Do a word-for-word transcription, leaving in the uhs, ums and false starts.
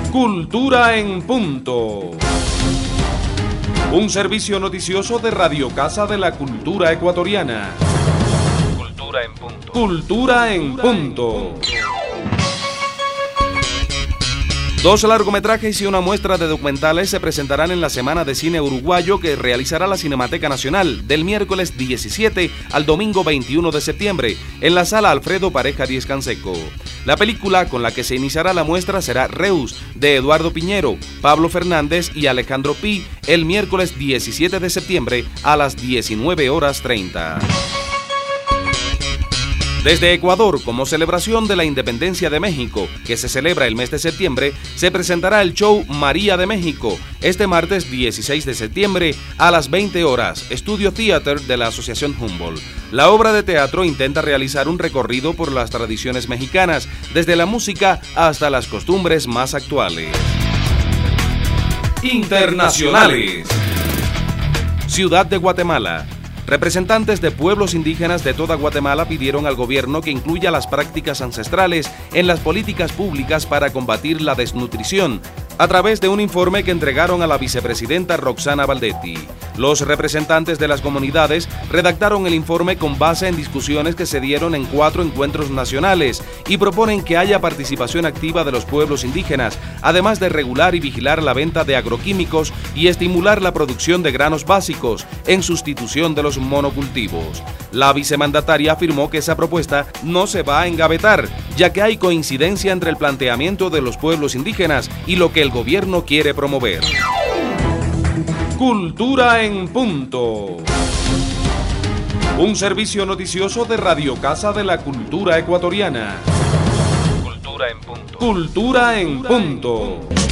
Cultura en Punto. Un servicio noticioso de Radio Casa de la Cultura Ecuatoriana. Cultura en Punto. Cultura en Punto. Dos largometrajes y una muestra de documentales se presentarán en la Semana de Cine Uruguayo que realizará la Cinemateca Nacional del miércoles diecisiete al domingo veintiuno de septiembre en la Sala Alfredo Pareja Díez Canseco. La película con la que se iniciará la muestra será Reus, de Eduardo Piñero, Pablo Fernández y Alejandro Pi, el miércoles diecisiete de septiembre a las diecinueve horas treinta. Desde Ecuador, como celebración de la independencia de México, que se celebra el mes de septiembre, se presentará el show María de México, este martes dieciséis de septiembre a las veinte horas, Estudio Theater de la Asociación Humboldt. La obra de teatro intenta realizar un recorrido por las tradiciones mexicanas, desde la música hasta las costumbres más actuales. Internacionales. Ciudad de Guatemala. Representantes de pueblos indígenas de toda Guatemala pidieron al gobierno que incluya las prácticas ancestrales en las políticas públicas para combatir la desnutrición, a través de un informe que entregaron a la vicepresidenta Roxana Valdetti. Los representantes de las comunidades redactaron el informe con base en discusiones que se dieron en cuatro encuentros nacionales y proponen que haya participación activa de los pueblos indígenas, además de regular y vigilar la venta de agroquímicos y estimular la producción de granos básicos en sustitución de los monocultivos. La vicemandataria afirmó que esa propuesta no se va a engavetar, ya que hay coincidencia entre el planteamiento de los pueblos indígenas y lo que el gobierno quiere promover. Cultura en Punto. Un servicio noticioso de Radio Casa de la Cultura Ecuatoriana. Cultura en Punto. Cultura en Punto.